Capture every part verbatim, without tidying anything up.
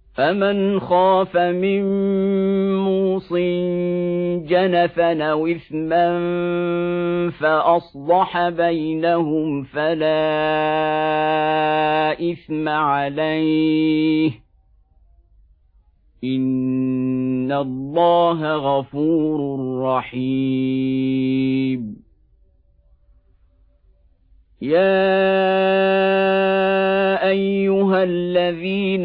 فمن خاف من موص جنفا أو إثما فأصلح بينهم فلا إثم عليه إن الله غفور رحيم. يا أيها الذين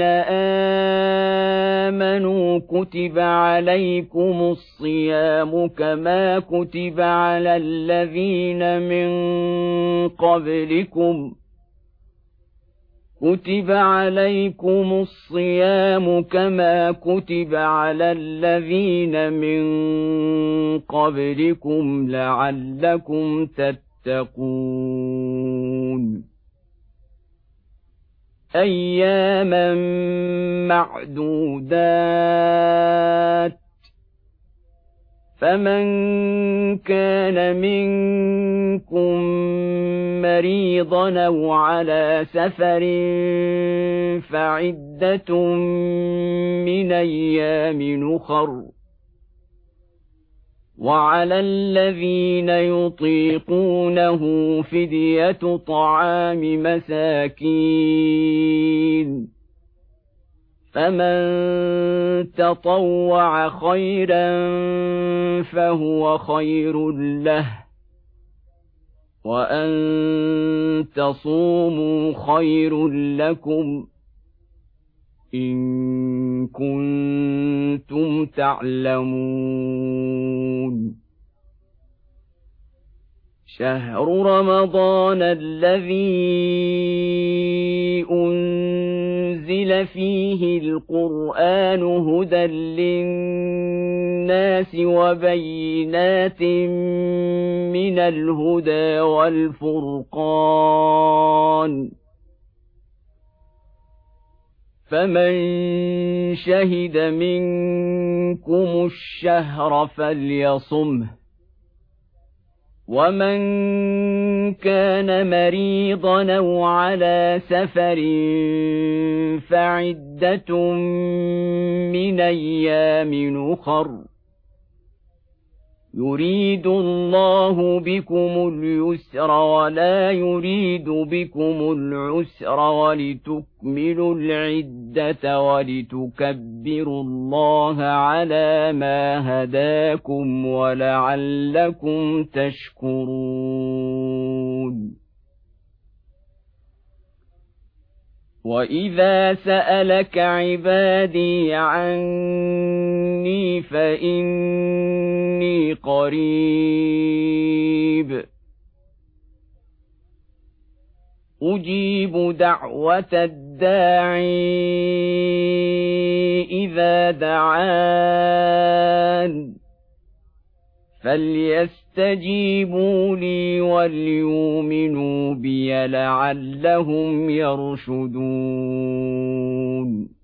آمنوا كتب عليكم الصيام كما كتب على الذين من قبلكم كتب عليكم الصيام كما كتب على الذين من قبلكم لعلكم تتقون. أياما معدودات، فمن كان منكم مريضا أو على سفر فعدة من أيام أخر، وعلى الذين يطيقونه فدية طعام مساكين، فمن تطوع خيرا فهو خير له، وأن تصوموا خير لكم إن كنتم تعلمون. شهر رمضان الذي أنزل فيه القرآن هدى للناس وبينات من الهدى والفرقان، فمن شهد منكم الشهر فليصمه، ومن كان مريضا أو على سفر فعدة من أيام أخر، يريد الله بكم اليسر ولا يريد بكم العسر ولتكملوا العدة ولتكبروا الله على ما هداكم ولعلكم تشكرون. وإذا سألك عبادي عني فإني قريب أجيب دعوة الداعي إذا دعان، فليستجيبوا لي وليؤمنوا بي لعلهم يرشدون.